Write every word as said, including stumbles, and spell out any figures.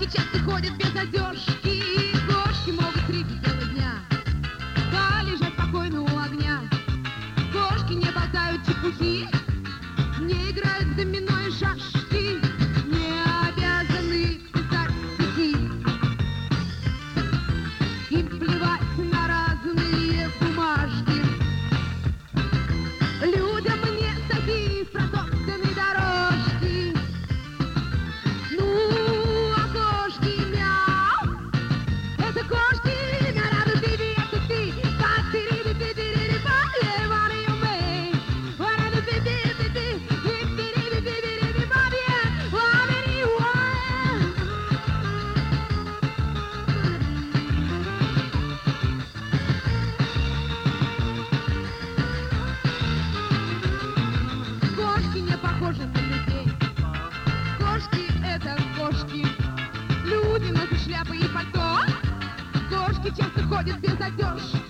Кошки часто ходят без одежки, кошки могут средь бела дня полежать спокойно у огня. Кошки не болтают чепухи, не играют в домино и шашки, не обязаны писать стихи. Им плевать на разные бумажки. Людям не такие протоптанные дорожки. Ну, а кошки мяу, это кошки мяу, биби, это ты, патири, биби, бали, вали, умей, вали, биби, биби, биби, биби, биби, бали, вали, уай. Кошки не похожи на людей. Кошки — это кошки. Люди носят шляпы и пальто. Кошки часто ходят без одежки.